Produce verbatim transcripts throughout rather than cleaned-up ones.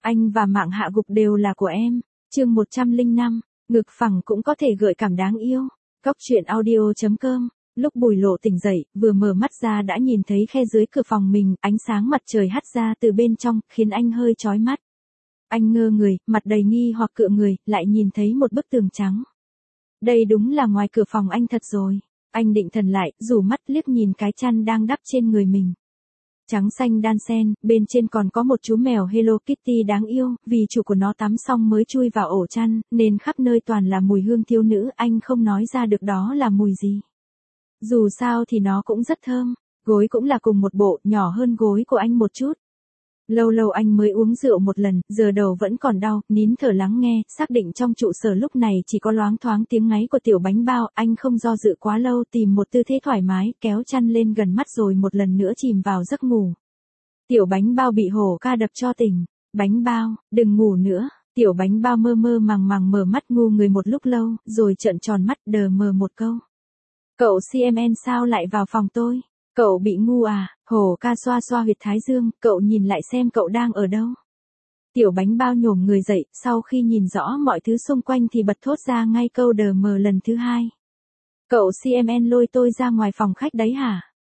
Anh và mạng hạ gục đều là của em. Chương một trăm lẻ năm, ngực phẳng cũng có thể gợi cảm đáng yêu. Cóc truyện audio chấm com. Lúc Bùi Lộ tỉnh dậy, vừa mở mắt ra đã nhìn thấy khe dưới cửa phòng mình, ánh sáng mặt trời hắt ra từ bên trong, khiến anh hơi chói mắt. Anh ngơ người, mặt đầy nghi hoặc cựa người, lại nhìn thấy một bức tường trắng. Đây đúng là ngoài cửa phòng anh thật rồi. Anh định thần lại, rủ mắt liếc nhìn cái chăn đang đắp trên người mình. Trắng xanh đan xen, bên trên còn có một chú mèo Hello Kitty đáng yêu, vì chủ của nó tắm xong mới chui vào ổ chăn, nên khắp nơi toàn là mùi hương thiếu nữ, anh không nói ra được đó là mùi gì. Dù sao thì nó cũng rất thơm, gối cũng là cùng một bộ, nhỏ hơn gối của anh một chút. Lâu lâu anh mới uống rượu một lần, giờ đầu vẫn còn đau, nín thở lắng nghe, xác định trong trụ sở lúc này chỉ có loáng thoáng tiếng ngáy của tiểu bánh bao, anh không do dự quá lâu, tìm một tư thế thoải mái, kéo chăn lên gần mắt rồi một lần nữa chìm vào giấc ngủ. Tiểu bánh bao bị hổ ca đập cho tỉnh. Bánh bao, đừng ngủ nữa. Tiểu bánh bao mơ mơ màng màng mở mắt ngu người một lúc lâu, rồi trợn tròn mắt đờ mờ một câu. Cậu xê em en sao lại vào phòng tôi? Cậu bị ngu à? Hổ ca xoa xoa huyệt thái dương, cậu nhìn lại xem cậu đang ở đâu. Tiểu bánh bao nhổm người dậy, sau khi nhìn rõ mọi thứ xung quanh thì bật thốt ra ngay câu đờ mờ lần thứ hai. Cậu xê em en lôi tôi ra ngoài phòng khách đấy hả?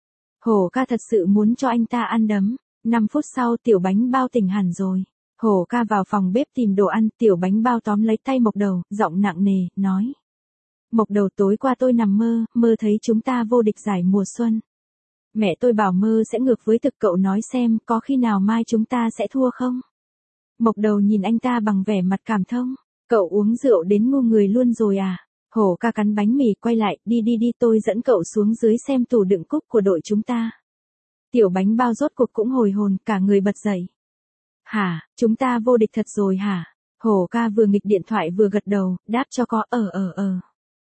Hổ ca thật sự muốn cho anh ta ăn đấm. Năm phút sau tiểu bánh bao tỉnh hẳn rồi. Hổ ca vào phòng bếp tìm đồ ăn, tiểu bánh bao tóm lấy tay Mộc Đầu, giọng nặng nề, nói. Mộc Đầu, tối qua tôi nằm mơ, mơ thấy chúng ta vô địch giải mùa xuân. Mẹ tôi bảo mơ sẽ ngược với thực, cậu nói xem có khi nào mai chúng ta sẽ thua không? Mộc Đầu nhìn anh ta bằng vẻ mặt cảm thông. Cậu uống rượu đến ngu người luôn rồi à? Hổ ca cắn bánh mì quay lại, đi đi đi tôi dẫn cậu xuống dưới xem tủ đựng cúc của đội chúng ta. Tiểu bánh bao rốt cuộc cũng hồi hồn, cả người bật dậy. Hả, chúng ta vô địch thật rồi hả? Hổ ca vừa nghịch điện thoại vừa gật đầu, đáp cho có ờ ờ ờ.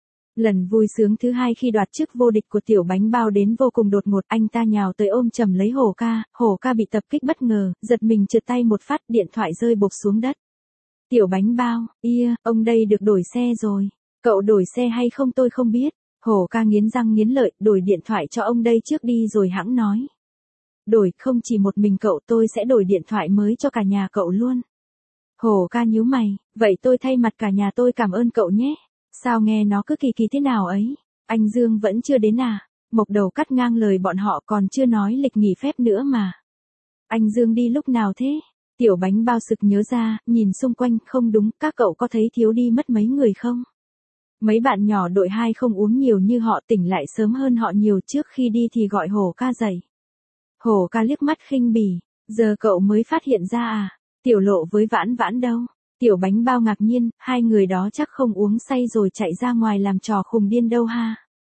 Lần vui sướng thứ hai khi đoạt chức vô địch của tiểu bánh bao đến vô cùng đột ngột, anh ta nhào tới ôm chầm lấy hổ ca, hổ ca bị tập kích bất ngờ, giật mình trượt tay một phát, điện thoại rơi bộp xuống đất. Tiểu bánh bao, ia, ông đây được đổi xe rồi. Cậu đổi xe hay không tôi không biết. Hổ ca nghiến răng nghiến lợi, đổi điện thoại cho ông đây trước đi rồi hẵng nói. Đổi, không chỉ một mình cậu, tôi sẽ đổi điện thoại mới cho cả nhà cậu luôn. Hổ ca nhíu mày, vậy tôi thay mặt cả nhà tôi cảm ơn cậu nhé. Sao nghe nó cứ kỳ kỳ thế nào ấy? Anh Dương vẫn chưa đến à? Mộc Đầu cắt ngang lời bọn họ, còn chưa nói lịch nghỉ phép nữa mà. Anh Dương đi lúc nào thế? Tiểu bánh bao sực nhớ ra, nhìn xung quanh, không đúng, các cậu có thấy thiếu đi mất mấy người không? Mấy bạn nhỏ đội hai không uống nhiều như họ, tỉnh lại sớm hơn họ nhiều, trước khi đi thì gọi Hổ ca dậy. Hổ ca liếc mắt khinh bỉ, giờ cậu mới phát hiện ra à? Tiểu Lộ với Vãn Vãn đâu? Tiểu bánh bao ngạc nhiên, hai người đó chắc không uống say rồi chạy ra ngoài làm trò khùng điên đâu ha.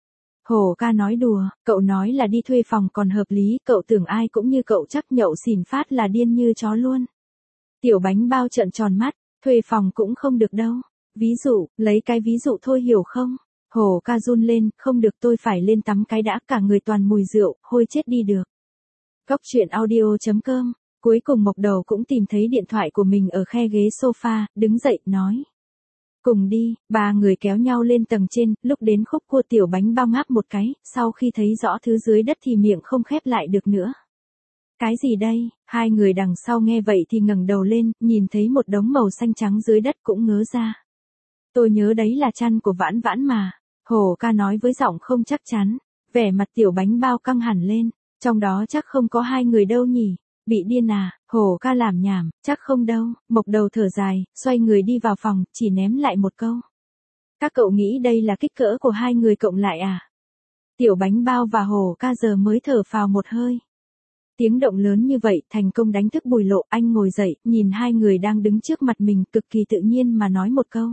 Hổ ca nói đùa, cậu nói là đi thuê phòng còn hợp lý, cậu tưởng ai cũng như cậu chắc nhậu xỉn phát là điên như chó luôn. Tiểu bánh bao trợn tròn mắt, thuê phòng cũng không được đâu. Ví dụ, lấy cái ví dụ thôi hiểu không? Hổ ca run lên, không được, tôi phải lên tắm cái đã, cả người toàn mùi rượu, hôi chết đi được. Cóc truyện audio chấm com. Cuối cùng Mộc Đầu cũng tìm thấy điện thoại của mình ở khe ghế sofa, đứng dậy, nói. Cùng đi, ba người kéo nhau lên tầng trên, lúc đến khúc cua tiểu bánh bao ngáp một cái, sau khi thấy rõ thứ dưới đất thì miệng không khép lại được nữa. Cái gì đây? Hai người đằng sau nghe vậy thì ngẩng đầu lên, nhìn thấy một đống màu xanh trắng dưới đất cũng ngớ ra. Tôi nhớ đấy là chăn của Vãn Vãn mà. Hổ ca nói với giọng không chắc chắn, vẻ mặt tiểu bánh bao căng hẳn lên, trong đó chắc không có hai người đâu nhỉ. Bị điên à? Hổ ca làm nhảm, chắc không đâu. Mộc Đầu thở dài, xoay người đi vào phòng, chỉ ném lại một câu. Các cậu nghĩ đây là kích cỡ của hai người cộng lại à? Tiểu bánh bao và Hổ ca giờ mới thở phào một hơi. Tiếng động lớn như vậy, thành công đánh thức Bùi Lộ, anh ngồi dậy, nhìn hai người đang đứng trước mặt mình, cực kỳ tự nhiên mà nói một câu.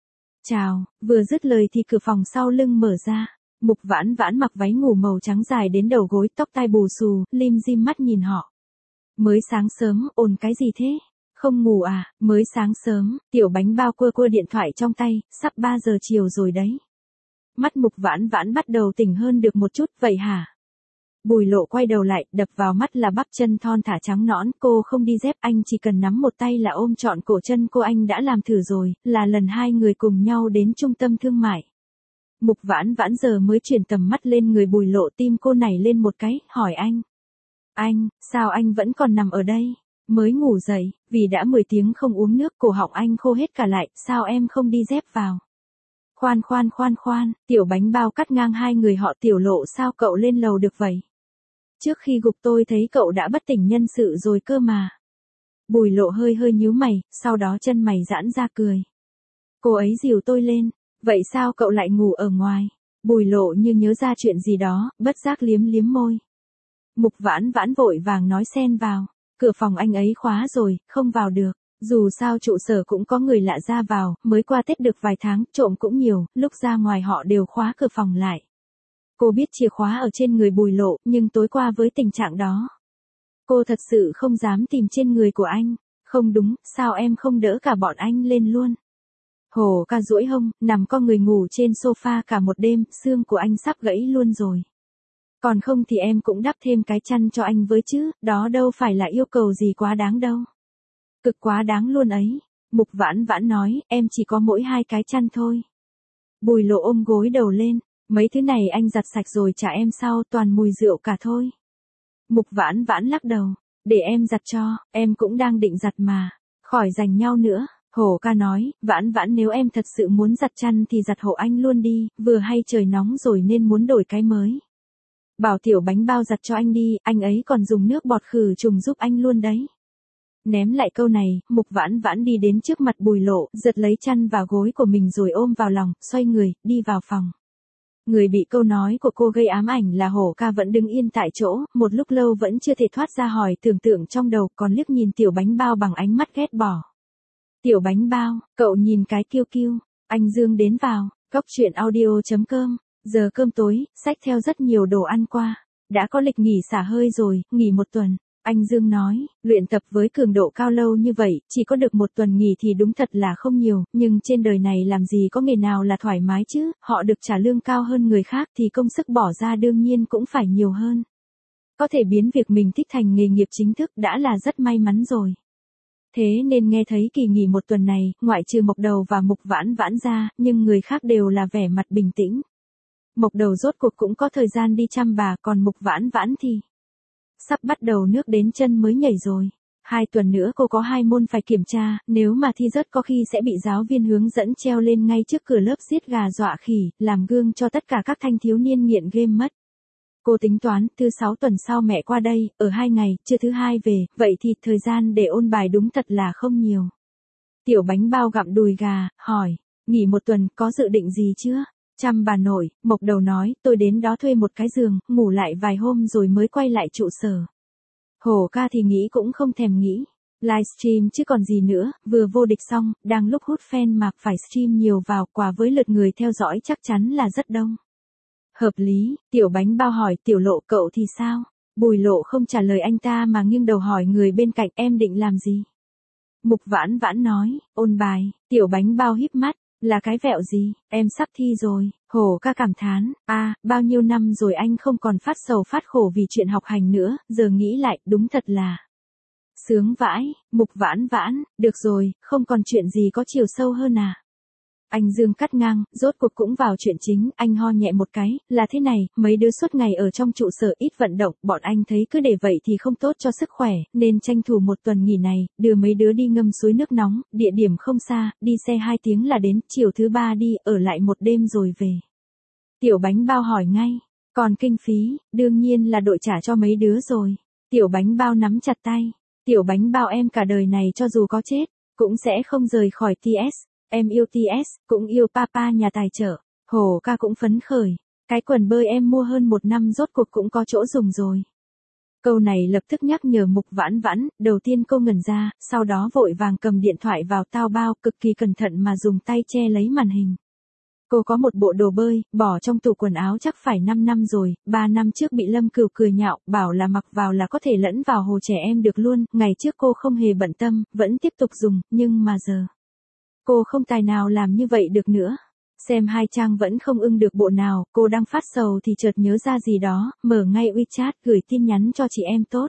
Chào, vừa dứt lời thì cửa phòng sau lưng mở ra. Mục Vãn Vãn mặc váy ngủ màu trắng dài đến đầu gối, tóc tai bù xù, lim dim mắt nhìn họ. Mới sáng sớm, ồn cái gì thế? Không ngủ à? Mới sáng sớm, tiểu bánh bao cua cua điện thoại trong tay, sắp ba giờ chiều rồi đấy. Mắt Mục Vãn Vãn bắt đầu tỉnh hơn được một chút, vậy hả? Bùi Lộ quay đầu lại, đập vào mắt là bắp chân thon thả trắng nõn, cô không đi dép, anh chỉ cần nắm một tay là ôm trọn cổ chân cô, anh đã làm thử rồi, là lần hai người cùng nhau đến trung tâm thương mại. Mục Vãn Vãn giờ mới chuyển tầm mắt lên người Bùi Lộ, tim cô nảy lên một cái, hỏi anh. Anh, sao anh vẫn còn nằm ở đây? Mới ngủ dậy, vì đã mười tiếng không uống nước, cổ họng anh khô hết cả lại, sao em không đi dép vào? Khoan khoan khoan khoan, Tiểu Bánh Bao cắt ngang hai người họ. Tiểu Lộ, sao cậu lên lầu được vậy? Trước khi gục tôi thấy cậu đã bất tỉnh nhân sự rồi cơ mà. Bùi Lộ hơi hơi nhíu mày, sau đó chân mày giãn ra cười. Cô ấy dìu tôi lên, vậy sao cậu lại ngủ ở ngoài? Bùi Lộ như nhớ ra chuyện gì đó, bất giác liếm liếm môi. Mục Vãn Vãn vội vàng nói xen vào, cửa phòng anh ấy khóa rồi, không vào được. Dù sao trụ sở cũng có người lạ ra vào, mới qua Tết được vài tháng, trộm cũng nhiều, lúc ra ngoài họ đều khóa cửa phòng lại. Cô biết chìa khóa ở trên người Bùi Lộ, nhưng tối qua với tình trạng đó, cô thật sự không dám tìm trên người của anh. Không đúng, sao em không đỡ cả bọn anh lên luôn? Hồ Ca duỗi hông, nằm co người ngủ trên sofa cả một đêm, xương của anh sắp gãy luôn rồi. Còn không thì em cũng đắp thêm cái chăn cho anh với chứ, đó đâu phải là yêu cầu gì quá đáng đâu. Cực quá đáng luôn ấy. Mục Vãn Vãn nói, em chỉ có mỗi hai cái chăn thôi. Bùi Lộ ôm gối đầu lên, mấy thứ này anh giặt sạch rồi trả em sau, toàn mùi rượu cả thôi. Mục Vãn Vãn lắc đầu, để em giặt cho, em cũng đang định giặt mà, khỏi giành nhau nữa. Hổ Ca nói, Vãn Vãn nếu em thật sự muốn giặt chăn thì giặt hộ anh luôn đi, vừa hay trời nóng rồi nên muốn đổi cái mới. Bảo Tiểu Bánh Bao giặt cho anh đi, anh ấy còn dùng nước bọt khử trùng giúp anh luôn đấy. Ném lại câu này, Mục Vãn Vãn đi đến trước mặt Bùi Lộ, giật lấy chăn và gối của mình rồi ôm vào lòng, xoay người, đi vào phòng. Người bị câu nói của cô gây ám ảnh là Hổ Ca vẫn đứng yên tại chỗ, một lúc lâu vẫn chưa thể thoát ra hỏi tưởng tượng trong đầu, còn liếc nhìn Tiểu Bánh Bao bằng ánh mắt ghét bỏ. Tiểu Bánh Bao, cậu nhìn cái kiêu kiêu. Anh Dương đến vào, Cóc Truyện Audio chấm com, giờ cơm tối, xách theo rất nhiều đồ ăn qua. Đã có lịch nghỉ xả hơi rồi, nghỉ một tuần. Anh Dương nói, luyện tập với cường độ cao lâu như vậy, chỉ có được một tuần nghỉ thì đúng thật là không nhiều, nhưng trên đời này làm gì có nghề nào là thoải mái chứ, họ được trả lương cao hơn người khác thì công sức bỏ ra đương nhiên cũng phải nhiều hơn. Có thể biến việc mình thích thành nghề nghiệp chính thức đã là rất may mắn rồi. Thế nên nghe thấy kỳ nghỉ một tuần này, ngoại trừ Mộc Đầu và Mục Vãn Vãn ra, nhưng người khác đều là vẻ mặt bình tĩnh. Mộc Đầu rốt cuộc cũng có thời gian đi chăm bà, còn Mục Vãn Vãn thì sắp bắt đầu nước đến chân mới nhảy rồi. Hai tuần nữa cô có hai môn phải kiểm tra, nếu mà thi rớt có khi sẽ bị giáo viên hướng dẫn treo lên ngay trước cửa lớp giết gà dọa khỉ, làm gương cho tất cả các thanh thiếu niên nghiện game mất. Cô tính toán, thứ sáu tuần sau mẹ qua đây, ở hai ngày, trưa thứ hai về, vậy thì thời gian để ôn bài đúng thật là không nhiều. Tiểu Bánh Bao gặm đùi gà, hỏi, nghỉ một tuần, có dự định gì chưa? Chăm bà nội, Mộc Đầu nói, tôi đến đó thuê một cái giường, ngủ lại vài hôm rồi mới quay lại trụ sở. Hổ Ca thì nghĩ cũng không thèm nghĩ. Livestream chứ còn gì nữa, vừa vô địch xong, đang lúc hút fan mà phải stream nhiều vào, quả với lượt người theo dõi chắc chắn là rất đông. Hợp lý, Tiểu Bánh Bao hỏi Tiểu Lộ cậu thì sao? Bùi Lộ không trả lời anh ta mà nghiêng đầu hỏi người bên cạnh em định làm gì? Mục Vãn Vãn nói, ôn bài. Tiểu Bánh Bao híp mắt, là cái vẹo gì, em sắp thi rồi. Hổ Ca cảm thán, a à, bao nhiêu năm rồi anh không còn phát sầu phát khổ vì chuyện học hành nữa, giờ nghĩ lại, đúng thật là sướng vãi. Mục Vãn Vãn, được rồi, không còn chuyện gì có chiều sâu hơn à? Anh Dương cắt ngang, rốt cuộc cũng vào chuyện chính, anh ho nhẹ một cái, là thế này, mấy đứa suốt ngày ở trong trụ sở ít vận động, bọn anh thấy cứ để vậy thì không tốt cho sức khỏe, nên tranh thủ một tuần nghỉ này, đưa mấy đứa đi ngâm suối nước nóng, địa điểm không xa, đi xe hai tiếng là đến, chiều thứ ba đi, ở lại một đêm rồi về. Tiểu Bánh Bao hỏi ngay, còn kinh phí, đương nhiên là đội trả cho mấy đứa rồi. Tiểu Bánh Bao nắm chặt tay, Tiểu Bánh Bao em cả đời này cho dù có chết, cũng sẽ không rời khỏi tê ét. Em yêu tê ét, cũng yêu Papa nhà tài trợ. Hổ Ca cũng phấn khởi. Cái quần bơi em mua hơn một năm rốt cuộc cũng có chỗ dùng rồi. Câu này lập tức nhắc nhở Mục Vãn Vãn, đầu tiên cô ngẩn ra, sau đó vội vàng cầm điện thoại vào tao bao, cực kỳ cẩn thận mà dùng tay che lấy màn hình. Cô có một bộ đồ bơi, bỏ trong tủ quần áo chắc phải năm năm rồi, ba năm trước bị Lâm Cửu cười nhạo, bảo là mặc vào là có thể lẫn vào hồ trẻ em được luôn, ngày trước cô không hề bận tâm, vẫn tiếp tục dùng, nhưng mà giờ cô không tài nào làm như vậy được nữa. Xem hai trang vẫn không ưng được bộ nào, cô đang phát sầu thì chợt nhớ ra gì đó, mở ngay WeChat gửi tin nhắn cho chị em tốt.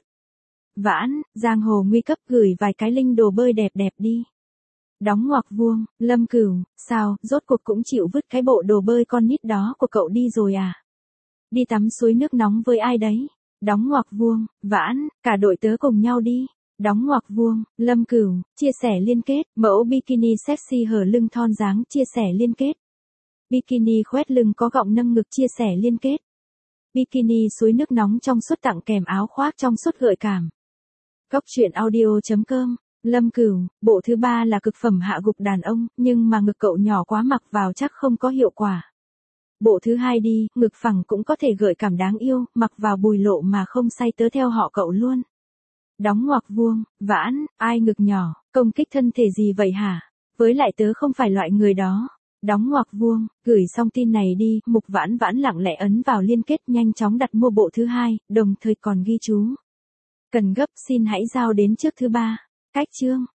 Vãn, giang hồ nguy cấp gửi vài cái link đồ bơi đẹp đẹp đi. Đóng ngoặc vuông, Lâm Cửu, sao, rốt cuộc cũng chịu vứt cái bộ đồ bơi con nít đó của cậu đi rồi à? Đi tắm suối nước nóng với ai đấy? Đóng ngoặc vuông, Vãn, cả đội tớ cùng nhau đi. Đóng ngoặc vuông, Lâm Cửu, chia sẻ liên kết, mẫu bikini sexy hở lưng thon dáng, chia sẻ liên kết. Bikini khoét lưng có gọng nâng ngực, chia sẻ liên kết. Bikini suối nước nóng trong suốt tặng kèm áo khoác trong suốt gợi cảm. Góc truyện audio chấm com, Lâm Cửu, bộ thứ ba là cực phẩm hạ gục đàn ông, nhưng mà ngực cậu nhỏ quá mặc vào chắc không có hiệu quả. Bộ thứ hai đi, ngực phẳng cũng có thể gợi cảm đáng yêu, mặc vào bùi lộ mà không say tớ theo họ cậu luôn. Đóng ngoặc vuông, Vãn, ai ngực nhỏ, công kích thân thể gì vậy hả? Với lại tớ không phải loại người đó. Đóng ngoặc vuông, gửi xong tin này đi, Mục Vãn Vãn lặng lẽ ấn vào liên kết nhanh chóng đặt mua bộ thứ hai, đồng thời còn ghi chú. Cần gấp xin hãy giao đến trước thứ ba. Cách chương.